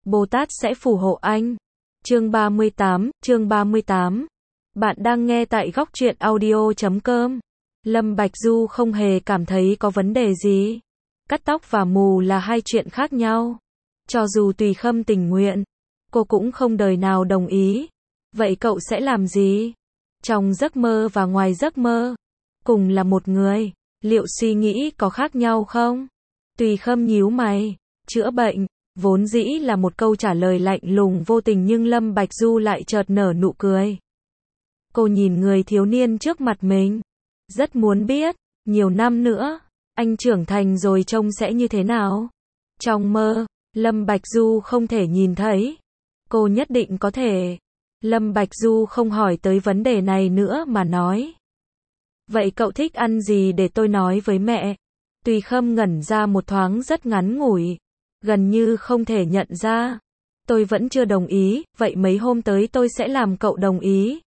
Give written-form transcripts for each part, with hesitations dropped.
Bồ Tát sẽ phù hộ anh. Chương 38. Bạn đang nghe tại góc truyện audio.com. Lâm Bạch Du không hề cảm thấy có vấn đề gì. Cắt tóc và mù là hai chuyện khác nhau. Cho dù Tùy Khâm tình nguyện, cô cũng không đời nào đồng ý. Vậy cậu sẽ làm gì? Trong giấc mơ và ngoài giấc mơ, cùng là một người, liệu suy nghĩ có khác nhau không? Tùy Khâm nhíu mày, chữa bệnh, vốn dĩ là một câu trả lời lạnh lùng vô tình nhưng Lâm Bạch Du lại chợt nở nụ cười. Cô nhìn người thiếu niên trước mặt mình, rất muốn biết, nhiều năm nữa, anh trưởng thành rồi trông sẽ như thế nào? Trong mơ, Lâm Bạch Du không thể nhìn thấy. Cô nhất định có thể. Lâm Bạch Du không hỏi tới vấn đề này nữa mà nói. Vậy cậu thích ăn gì để tôi nói với mẹ? Tùy Khâm ngẩn ra một thoáng rất ngắn ngủi, gần như không thể nhận ra. Tôi vẫn chưa đồng ý, vậy mấy hôm tới tôi sẽ làm cậu đồng ý.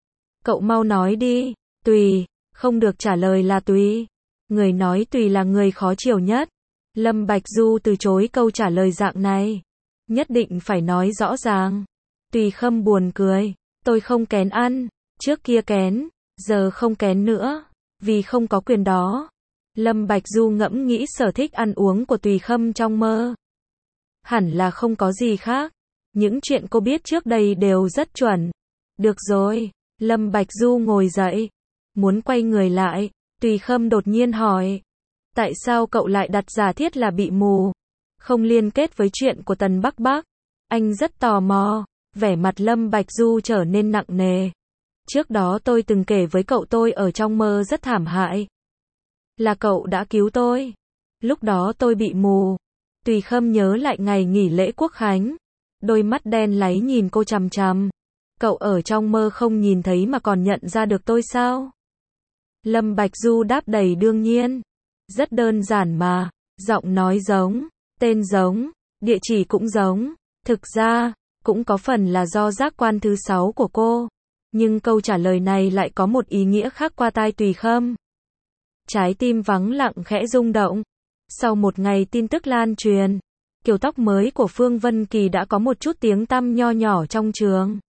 Cậu mau nói đi. Tùy, không được trả lời là Tùy. Người nói Tùy là người khó chiều nhất. Lâm Bạch Du từ chối câu trả lời dạng này. Nhất định phải nói rõ ràng. Tùy Khâm buồn cười. Tôi không kén ăn. Trước kia kén, giờ không kén nữa. Vì không có quyền đó. Lâm Bạch Du ngẫm nghĩ sở thích ăn uống của Tùy Khâm trong mơ. Hẳn là không có gì khác. Những chuyện cô biết trước đây đều rất chuẩn. Được rồi. Lâm Bạch Du ngồi dậy. Muốn quay người lại. Tùy Khâm đột nhiên hỏi. Tại sao cậu lại đặt giả thiết là bị mù? Không liên kết với chuyện của Tần Bắc Bắc. Anh rất tò mò. Vẻ mặt Lâm Bạch Du trở nên nặng nề. Trước đó tôi từng kể với cậu tôi ở trong mơ rất thảm hại. Là cậu đã cứu tôi. Lúc đó tôi bị mù. Tùy Khâm nhớ lại ngày nghỉ lễ Quốc Khánh. Đôi mắt đen láy nhìn cô chằm chằm. Cậu ở trong mơ không nhìn thấy mà còn nhận ra được tôi sao? Lâm Bạch Du đáp đầy đương nhiên. Rất đơn giản mà. Giọng nói giống, tên giống, địa chỉ cũng giống. Thực ra, cũng có phần là do giác quan thứ 6 của cô. Nhưng câu trả lời này lại có một ý nghĩa khác qua tai Tùy Khâm. Trái tim vắng lặng khẽ rung động. Sau một ngày tin tức lan truyền, kiểu tóc mới của Phương Vân Kỳ đã có một chút tiếng tăm nho nhỏ trong trường.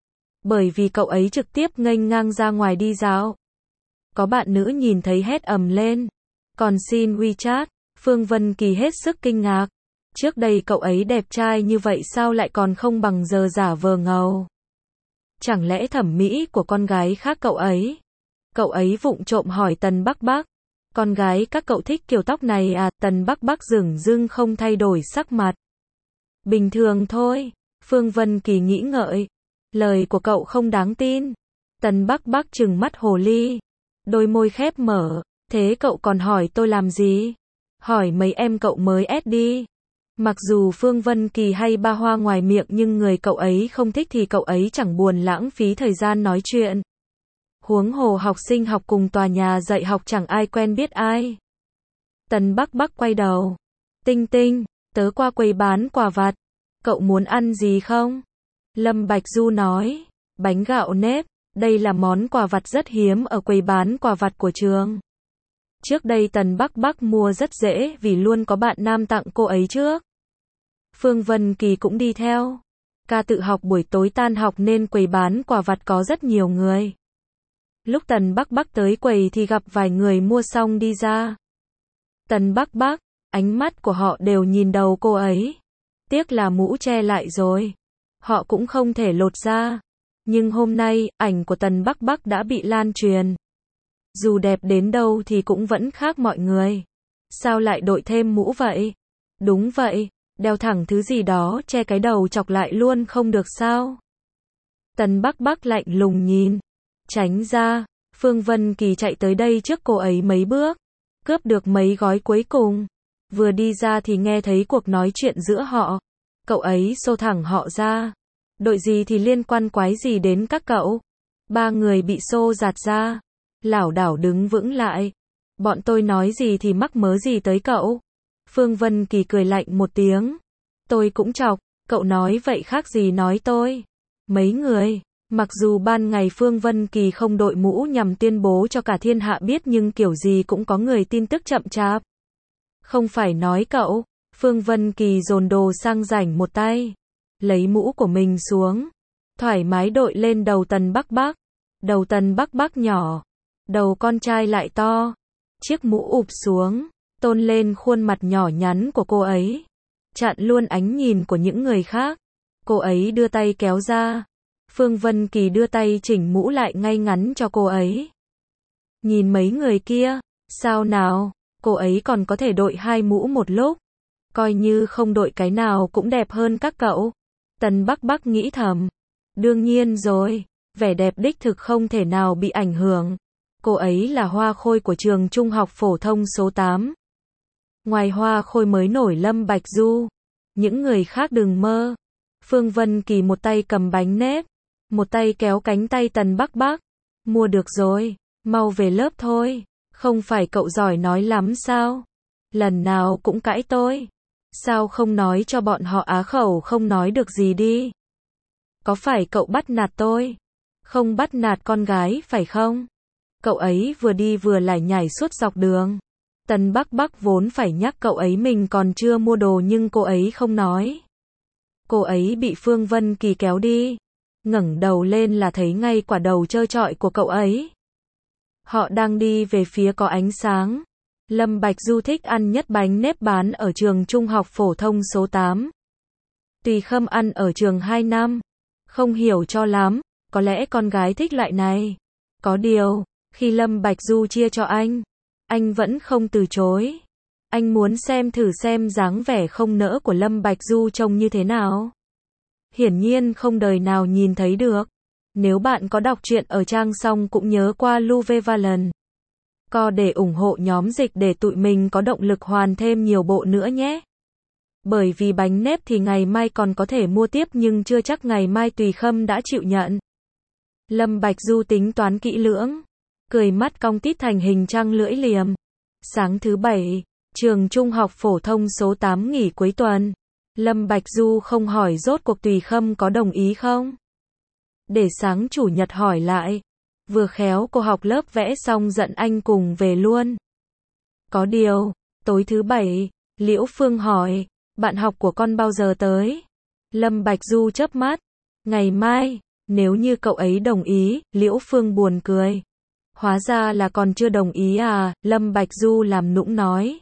Bởi vì cậu ấy trực tiếp nghênh ngang ra ngoài đi dạo. Có bạn nữ nhìn thấy hét ầm lên. Còn xin WeChat, Phương Vân Kỳ hết sức kinh ngạc. Trước đây cậu ấy đẹp trai như vậy sao lại còn không bằng giờ giả vờ ngầu? Chẳng lẽ thẩm mỹ của con gái khác cậu ấy? Cậu ấy vụng trộm hỏi Tần Bắc Bắc. Con gái các cậu thích kiểu tóc này à? Tần Bắc Bắc dửng dưng không thay đổi sắc mặt. Bình thường thôi. Phương Vân Kỳ nghĩ ngợi. Lời của cậu không đáng tin. Tần Bắc Bắc trừng mắt hồ ly. Đôi môi khép mở. Thế cậu còn hỏi tôi làm gì? Hỏi mấy em cậu mới ép đi. Mặc dù Phương Vân Kỳ hay ba hoa ngoài miệng nhưng người cậu ấy không thích thì cậu ấy chẳng buồn lãng phí thời gian nói chuyện. Huống hồ học sinh học cùng tòa nhà dạy học chẳng ai quen biết ai. Tần Bắc Bắc quay đầu. Tinh Tinh, tớ qua quầy bán quà vặt. Cậu muốn ăn gì không? Lâm Bạch Du nói. Bánh gạo nếp. Đây là món quà vặt rất hiếm ở quầy bán quà vặt của trường. Trước đây Tần Bắc Bắc mua rất dễ vì luôn có bạn nam tặng cô ấy trước. Phương Vân Kỳ cũng đi theo. Ca tự học buổi tối tan học nên quầy bán quà vặt có rất nhiều người. Lúc Tần Bắc Bắc tới quầy thì gặp vài người mua xong đi ra. Tần Bắc Bắc, ánh mắt của họ đều nhìn đầu cô ấy. Tiếc là mũ che lại rồi. Họ cũng không thể lột ra. Nhưng hôm nay, ảnh của Tần Bắc Bắc đã bị lan truyền. Dù đẹp đến đâu thì cũng vẫn khác mọi người. Sao lại đội thêm mũ vậy? Đúng vậy, đeo thẳng thứ gì đó che cái đầu chọc lại luôn không được sao? Tần Bắc Bắc lạnh lùng nhìn. Tránh ra. Phương Vân Kỳ chạy tới đây trước cô ấy mấy bước. Cướp được mấy gói cuối cùng. Vừa đi ra thì nghe thấy cuộc nói chuyện giữa họ. Cậu ấy xô thẳng họ ra. Đội gì thì liên quan quái gì đến các cậu? Ba người bị xô giạt ra. Lảo đảo đứng vững lại. Bọn tôi nói gì thì mắc mớ gì tới cậu? Phương Vân Kỳ cười lạnh một tiếng. Tôi cũng chọc, cậu nói vậy khác gì nói tôi? Mấy người, mặc dù ban ngày Phương Vân Kỳ không đội mũ nhằm tuyên bố cho cả thiên hạ biết nhưng kiểu gì cũng có người tin tức chậm chạp. Không phải nói cậu, Phương Vân Kỳ dồn đồ sang rảnh một tay. lấy mũ của mình xuống, thoải mái đội lên đầu Tần Bắc Bắc. Đầu Tần Bắc Bắc nhỏ, đầu con trai lại to. Chiếc mũ ụp xuống, tôn lên khuôn mặt nhỏ nhắn của cô ấy, chặn luôn ánh nhìn của những người khác. Cô ấy đưa tay kéo ra, Phương Vân Kỳ đưa tay chỉnh mũ lại ngay ngắn cho cô ấy. Nhìn mấy người kia, sao nào, cô ấy còn có thể đội 2 mũ một lúc, coi như không đội cái nào cũng đẹp hơn các cậu. Tần Bắc Bắc nghĩ thầm, đương nhiên rồi, vẻ đẹp đích thực không thể nào bị ảnh hưởng. Cô ấy là hoa khôi của trường trung học phổ thông số 8. Ngoài hoa khôi mới nổi Lâm Bạch Du, những người khác đừng mơ. Phương Vân Kỳ một tay cầm bánh nếp, một tay kéo cánh tay Tần Bắc Bắc. Mua được rồi, mau về lớp thôi, không phải cậu giỏi nói lắm sao? Lần nào cũng cãi tôi. Sao không nói cho bọn họ á khẩu không nói được gì đi? Có phải cậu bắt nạt tôi? Không bắt nạt con gái phải không? Cậu ấy vừa đi vừa lải nhải suốt dọc đường. Tần Bắc Bắc vốn phải nhắc cậu ấy mình còn chưa mua đồ nhưng cô ấy không nói. Cô ấy bị Phương Vân Kỳ kéo đi. Ngẩng đầu lên là thấy ngay quả đầu trơ trọi của cậu ấy. Họ đang đi về phía có ánh sáng. Lâm Bạch Du thích ăn nhất bánh nếp bán ở trường trung học phổ thông số 8. Tùy Khâm ăn ở trường 2 năm. Không hiểu cho lắm, có lẽ con gái thích loại này. Có điều, khi Lâm Bạch Du chia cho anh vẫn không từ chối. Anh muốn xem thử xem dáng vẻ không nỡ của Lâm Bạch Du trông như thế nào. Hiển nhiên không đời nào nhìn thấy được. Nếu bạn có đọc truyện ở trang xong cũng nhớ qua Luvevalan Co để ủng hộ nhóm dịch để tụi mình có động lực hoàn thêm nhiều bộ nữa nhé. Bởi vì bánh nếp thì ngày mai còn có thể mua tiếp nhưng chưa chắc ngày mai Tùy Khâm đã chịu nhận. Lâm Bạch Du tính toán kỹ lưỡng, cười mắt cong tít thành hình trăng lưỡi liềm. Sáng thứ Bảy, trường trung học phổ thông số 8 nghỉ cuối tuần. Lâm Bạch Du không hỏi rốt cuộc Tùy Khâm có đồng ý không. Để sáng chủ nhật hỏi lại. Vừa khéo cô học lớp vẽ xong giận anh cùng về luôn. Có điều, tối thứ Bảy, Liễu Phương hỏi, bạn học của con bao giờ tới? Lâm Bạch Du chớp mắt, ngày mai, nếu như cậu ấy đồng ý. Liễu Phương buồn cười. Hóa ra là còn chưa đồng ý à? Lâm Bạch Du làm nũng nói.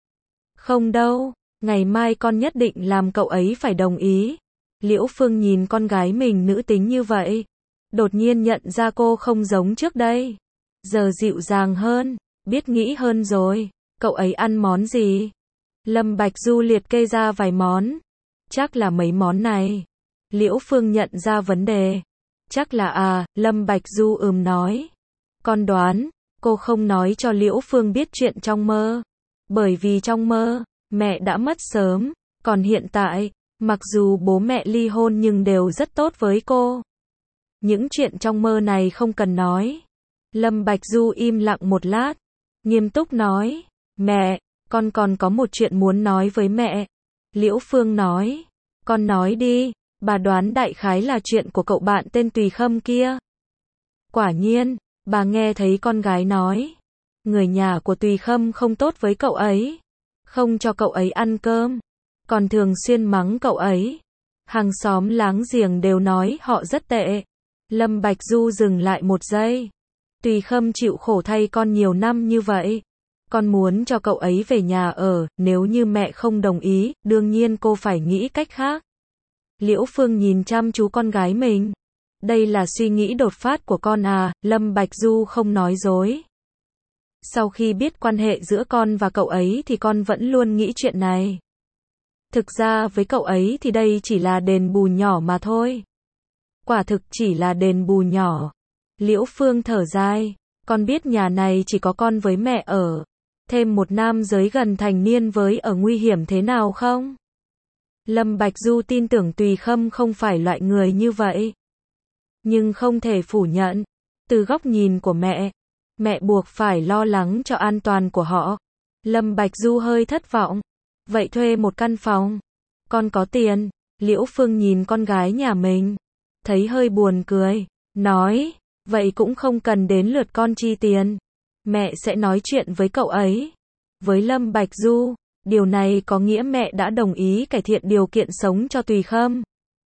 Không đâu, ngày mai con nhất định làm cậu ấy phải đồng ý. Liễu Phương nhìn con gái mình nữ tính như vậy, đột nhiên nhận ra cô không giống trước đây. Giờ dịu dàng hơn, biết nghĩ hơn rồi. Cậu ấy ăn món gì? Lâm Bạch Du liệt kê ra vài món. Chắc là mấy món này. Liễu Phương nhận ra vấn đề. Chắc là Lâm Bạch Du nói. Con đoán, cô không nói cho Liễu Phương biết chuyện trong mơ. Bởi vì trong mơ, mẹ đã mất sớm. Còn hiện tại, mặc dù bố mẹ ly hôn nhưng đều rất tốt với cô. Những chuyện trong mơ này không cần nói. Lâm Bạch Du im lặng một lát, nghiêm túc nói, mẹ, con còn có một chuyện muốn nói với mẹ. Liễu Phương nói, con nói đi, bà đoán đại khái là chuyện của cậu bạn tên Tùy Khâm kia. Quả nhiên, bà nghe thấy con gái nói, người nhà của Tùy Khâm không tốt với cậu ấy, không cho cậu ấy ăn cơm, còn thường xuyên mắng cậu ấy. Hàng xóm láng giềng đều nói họ rất tệ. Lâm Bạch Du dừng lại một giây. Tùy Khâm chịu khổ thay con nhiều năm như vậy. Con muốn cho cậu ấy về nhà ở, nếu như mẹ không đồng ý, đương nhiên cô phải nghĩ cách khác. Liễu Phương nhìn chăm chú con gái mình. Đây là suy nghĩ đột phát của con à? Lâm Bạch Du không nói dối. Sau khi biết quan hệ giữa con và cậu ấy thì con vẫn luôn nghĩ chuyện này. Thực ra với cậu ấy thì đây chỉ là đền bù nhỏ mà thôi. Quả thực chỉ là đền bù nhỏ. Liễu Phương thở dài. Con biết nhà này chỉ có con với mẹ ở. Thêm một nam giới gần thành niên với ở nguy hiểm thế nào không? Lâm Bạch Du tin tưởng Tùy Khâm không phải loại người như vậy. Nhưng không thể phủ nhận. Từ góc nhìn của mẹ buộc phải lo lắng cho an toàn của họ. Lâm Bạch Du hơi thất vọng. Vậy thuê một căn phòng. Con có tiền. Liễu Phương nhìn con gái nhà mình, thấy hơi buồn cười, nói, vậy cũng không cần đến lượt con chi tiền. Mẹ sẽ nói chuyện với cậu ấy. Với Lâm Bạch Du, điều này có nghĩa mẹ đã đồng ý cải thiện điều kiện sống cho Tùy Khâm.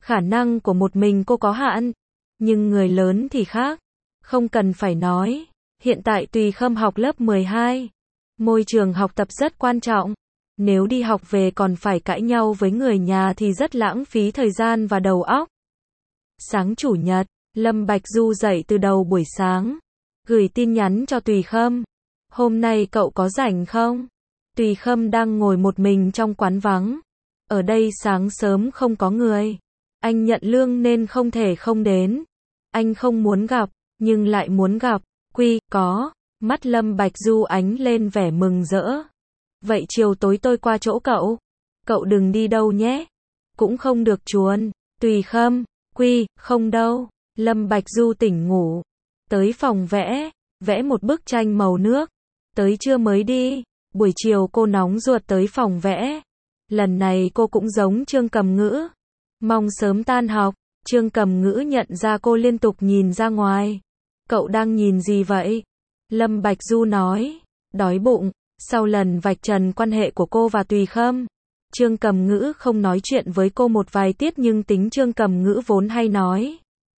Khả năng của một mình cô có hạn, nhưng người lớn thì khác. Không cần phải nói, hiện tại Tùy Khâm học lớp 12. Môi trường học tập rất quan trọng. Nếu đi học về còn phải cãi nhau với người nhà thì rất lãng phí thời gian và đầu óc. Sáng Chủ nhật, Lâm Bạch Du dậy từ đầu buổi sáng, gửi tin nhắn cho Tùy Khâm. Hôm nay cậu có rảnh không? Tùy Khâm đang ngồi một mình trong quán vắng. Ở đây sáng sớm không có người. Anh nhận lương nên không thể không đến. Anh không muốn gặp, nhưng lại muốn gặp. Có. Mắt Lâm Bạch Du ánh lên vẻ mừng rỡ. Vậy chiều tối tôi qua chỗ cậu. Cậu đừng đi đâu nhé. Cũng không được chuồn. Tùy Khâm. Không đâu. Lâm Bạch Du tỉnh ngủ. Tới phòng vẽ một bức tranh màu nước. Tới trưa mới đi. Buổi chiều cô nóng ruột tới phòng vẽ. Lần này cô cũng giống Trương Cầm Ngữ. Mong sớm tan học. Trương Cầm Ngữ nhận ra cô liên tục nhìn ra ngoài. Cậu đang nhìn gì vậy? Lâm Bạch Du nói. Đói bụng. Sau lần vạch trần quan hệ của cô và Tùy Khâm, Trương Cầm Ngữ không nói chuyện với cô một vài tiết nhưng tính Trương Cầm Ngữ vốn hay nói.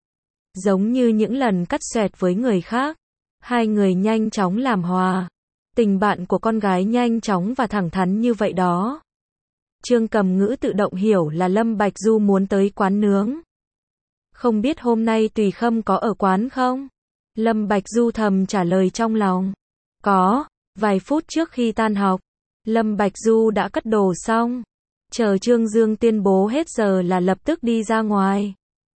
Giống như những lần cắt xoẹt với người khác. Hai người nhanh chóng làm hòa. Tình bạn của con gái nhanh chóng và thẳng thắn như vậy đó. Trương Cầm Ngữ tự động hiểu là Lâm Bạch Du muốn tới quán nướng. Không biết hôm nay Tùy Khâm có ở quán không? Lâm Bạch Du thầm trả lời trong lòng. Có. Vài phút trước khi tan học, Lâm Bạch Du đã cất đồ xong. Chờ Trương Dương tuyên bố hết giờ là lập tức đi ra ngoài.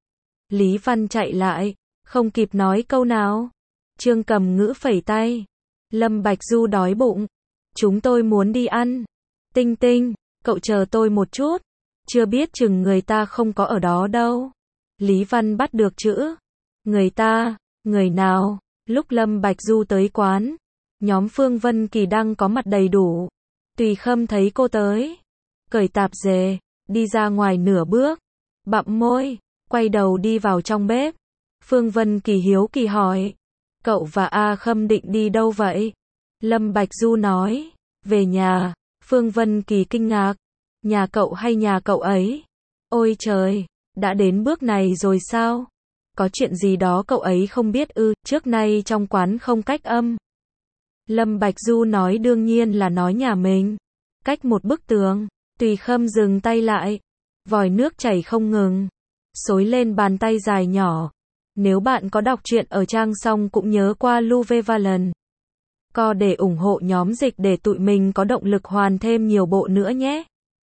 Lý Văn chạy lại, không kịp nói câu nào. Trương Cầm Ngữ phẩy tay. Lâm Bạch Du đói bụng. Chúng tôi muốn đi ăn. Tinh Tinh, cậu chờ tôi một chút. Chưa biết chừng người ta không có ở đó đâu. Lý Văn bắt được chữ. Người ta, người nào? Lúc Lâm Bạch Du tới quán, nhóm Phương Vân Kỳ đang có mặt đầy đủ. Tùy Khâm thấy cô tới, cởi tạp dề, đi ra ngoài nửa bước, bặm môi, quay đầu đi vào trong bếp. Phương Vân Kỳ hiếu kỳ hỏi, cậu và A Khâm định đi đâu vậy? Lâm Bạch Du nói, về nhà. Phương Vân Kỳ kinh ngạc, nhà cậu hay nhà cậu ấy? Ôi trời, đã đến bước này rồi sao? Có chuyện gì đó cậu ấy không biết ư? Trước nay trong quán không cách âm. Lâm Bạch Du nói đương nhiên là nói nhà mình. Cách một bức tường. Tùy Khâm dừng tay lại. Vòi nước chảy không ngừng, xối lên bàn tay dài nhỏ. Nếu bạn có đọc truyện ở trang xong cũng nhớ qua Luvevalent Co để ủng hộ nhóm dịch để tụi mình có động lực hoàn thêm nhiều bộ nữa nhé.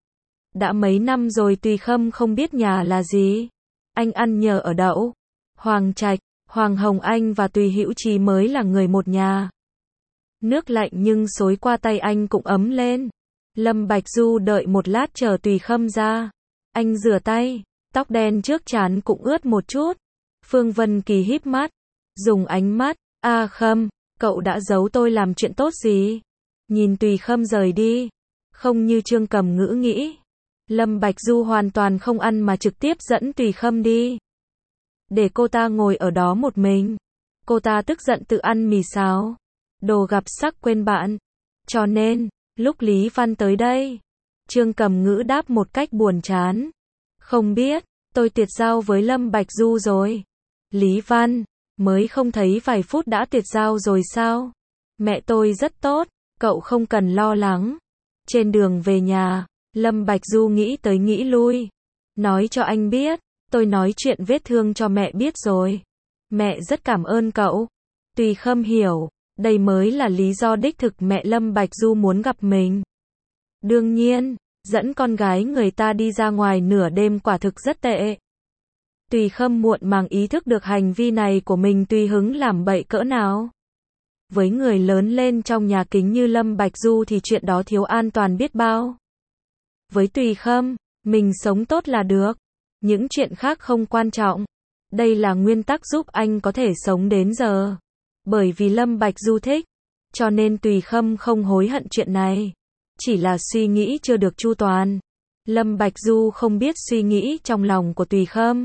Đã mấy năm rồi Tùy Khâm không biết nhà là gì. Anh ăn nhờ ở đậu. Hoàng Trạch, Hoàng Hồng Anh và Tùy Hữu Trí mới là người một nhà. Nước lạnh nhưng xối qua tay anh cũng ấm lên. Lâm Bạch Du đợi một lát chờ Tùy Khâm ra. Anh rửa tay, tóc đen trước trán cũng ướt một chút. Phương Vân Kỳ híp mắt, dùng ánh mắt, A Khâm, cậu đã giấu tôi làm chuyện tốt gì? Nhìn Tùy Khâm rời đi, không như Trương Cầm Ngữ nghĩ. Lâm Bạch Du hoàn toàn không ăn mà trực tiếp dẫn Tùy Khâm đi. Để cô ta ngồi ở đó một mình. Cô ta tức giận tự ăn mì xào. Đồ gặp sắc quên bạn. Cho nên, lúc Lý Văn tới đây, Trương Cầm Ngữ đáp một cách buồn chán. Không biết, tôi tuyệt giao với Lâm Bạch Du rồi. Lý Văn, mới không thấy vài phút đã tuyệt giao rồi sao? Mẹ tôi rất tốt, cậu không cần lo lắng. Trên đường về nhà, Lâm Bạch Du nghĩ tới nghĩ lui. Nói cho anh biết, tôi nói chuyện vết thương cho mẹ biết rồi. Mẹ rất cảm ơn cậu. Tùy Khâm hiểu, đây mới là lý do đích thực mẹ Lâm Bạch Du muốn gặp mình. Đương nhiên, dẫn con gái người ta đi ra ngoài nửa đêm quả thực rất tệ. Tùy Khâm muộn màng ý thức được hành vi này của mình tùy hứng làm bậy cỡ nào. Với người lớn lên trong nhà kính như Lâm Bạch Du thì chuyện đó thiếu an toàn biết bao. Với Tùy Khâm, mình sống tốt là được. Những chuyện khác không quan trọng. Đây là nguyên tắc giúp anh có thể sống đến giờ. Bởi vì Lâm Bạch Du thích, cho nên Tùy Khâm không hối hận chuyện này. Chỉ là suy nghĩ chưa được chu toàn. Lâm Bạch Du không biết suy nghĩ trong lòng của Tùy Khâm.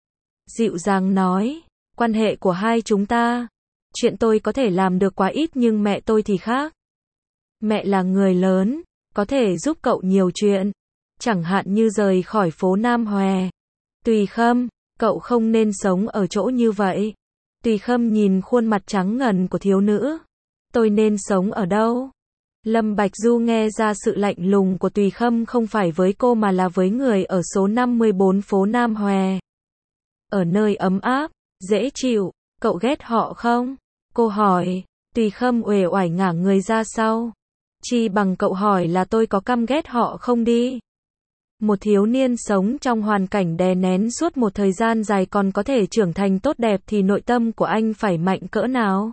Dịu dàng nói, quan hệ của hai chúng ta, chuyện tôi có thể làm được quá ít nhưng mẹ tôi thì khác. Mẹ là người lớn, có thể giúp cậu nhiều chuyện, chẳng hạn như rời khỏi phố Nam Hòe. Tùy Khâm, cậu không nên sống ở chỗ như vậy. Tùy Khâm nhìn khuôn mặt trắng ngần của thiếu nữ. Tôi nên sống ở đâu? Lâm Bạch Du nghe ra sự lạnh lùng của Tùy Khâm không phải với cô mà là với người ở số 54 phố Nam Hòe. Ở nơi ấm áp, dễ chịu, cậu ghét họ không? Cô hỏi. Tùy Khâm uể oải ngả người ra sau. Chi bằng cậu hỏi là tôi có căm ghét họ không đi. Một thiếu niên sống trong hoàn cảnh đè nén suốt một thời gian dài còn có thể trưởng thành tốt đẹp thì nội tâm của anh phải mạnh cỡ nào?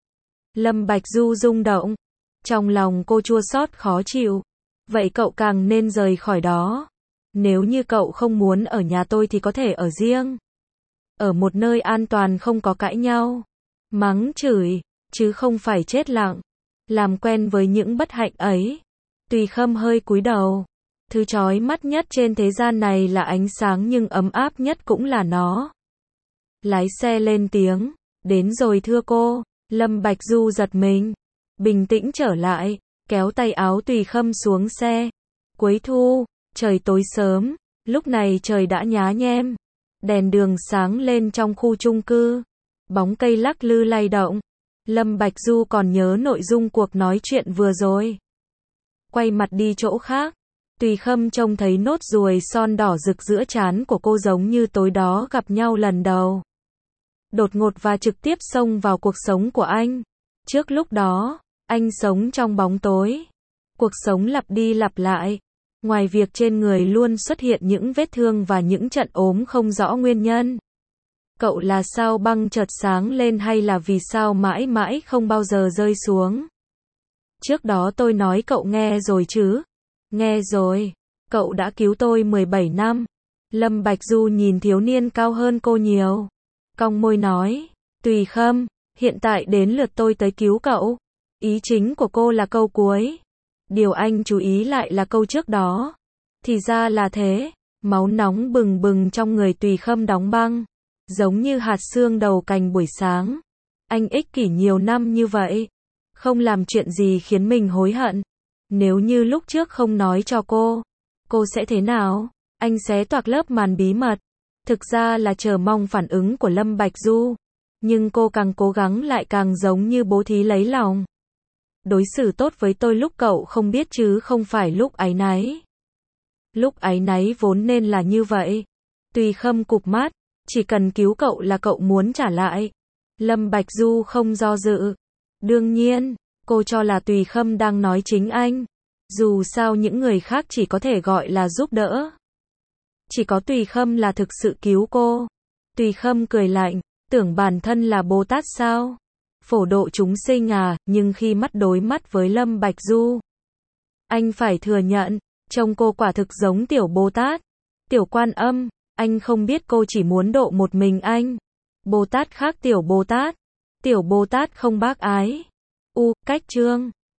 Lâm Bạch Du rung động. Trong lòng cô chua xót khó chịu. Vậy cậu càng nên rời khỏi đó. Nếu như cậu không muốn ở nhà tôi thì có thể ở riêng. Ở một nơi an toàn không có cãi nhau. Mắng chửi, chứ không phải chết lặng. Làm quen với những bất hạnh ấy. Tùy Khâm hơi cúi đầu. Thứ chói mắt nhất trên thế gian này là ánh sáng nhưng ấm áp nhất cũng là nó. Lái xe lên tiếng. Đến rồi thưa cô. Lâm Bạch Du giật mình. Bình tĩnh trở lại. Kéo tay áo Tùy Khâm xuống xe. Cuối thu. Trời tối sớm. Lúc này trời đã nhá nhem. Đèn đường sáng lên trong khu chung cư. Bóng cây lắc lư lay động. Lâm Bạch Du còn nhớ nội dung cuộc nói chuyện vừa rồi. Quay mặt đi chỗ khác. Tùy Khâm trông thấy nốt ruồi son đỏ rực giữa trán của cô giống như tối đó gặp nhau lần đầu. Đột ngột và trực tiếp xông vào cuộc sống của anh. Trước lúc đó, anh sống trong bóng tối. Cuộc sống lặp đi lặp lại. Ngoài việc trên người luôn xuất hiện những vết thương và những trận ốm không rõ nguyên nhân. Cậu là sao băng chợt sáng lên hay là vì sao mãi mãi không bao giờ rơi xuống? Trước đó tôi nói cậu nghe rồi chứ? Nghe rồi. Cậu đã cứu tôi 17 năm. Lâm Bạch Du nhìn thiếu niên cao hơn cô nhiều. Cong môi nói. Tùy Khâm, hiện tại đến lượt tôi tới cứu cậu. Ý chính của cô là câu cuối. Điều anh chú ý lại là câu trước đó. Thì ra là thế. Máu nóng bừng bừng trong người Tùy Khâm đóng băng. Giống như hạt sương đầu cành buổi sáng. Anh ích kỷ nhiều năm như vậy. Không làm chuyện gì khiến mình hối hận. Nếu như lúc trước không nói cho cô sẽ thế nào? Anh xé toạc lớp màn bí mật. Thực ra là chờ mong phản ứng của Lâm Bạch Du. Nhưng cô càng cố gắng lại càng giống như bố thí lấy lòng. Đối xử tốt với tôi lúc cậu không biết chứ không phải lúc áy náy. Lúc áy náy vốn nên là như vậy. Tùy Khâm cụp mắt. Chỉ cần cứu cậu là cậu muốn trả lại. Lâm Bạch Du không do dự. Đương nhiên, cô cho là Tùy Khâm đang nói chính anh. Dù sao những người khác chỉ có thể gọi là giúp đỡ. Chỉ có Tùy Khâm là thực sự cứu cô. Tùy Khâm cười lạnh, tưởng bản thân là Bồ Tát sao? Phổ độ chúng sinh à, nhưng khi mắt đối mắt với Lâm Bạch Du. Anh phải thừa nhận, trông cô quả thực giống tiểu Bồ Tát. Tiểu Quan Âm, anh không biết cô chỉ muốn độ một mình anh. Bồ Tát khác tiểu Bồ Tát. Tiểu Bồ Tát không bác ái. Cách chương.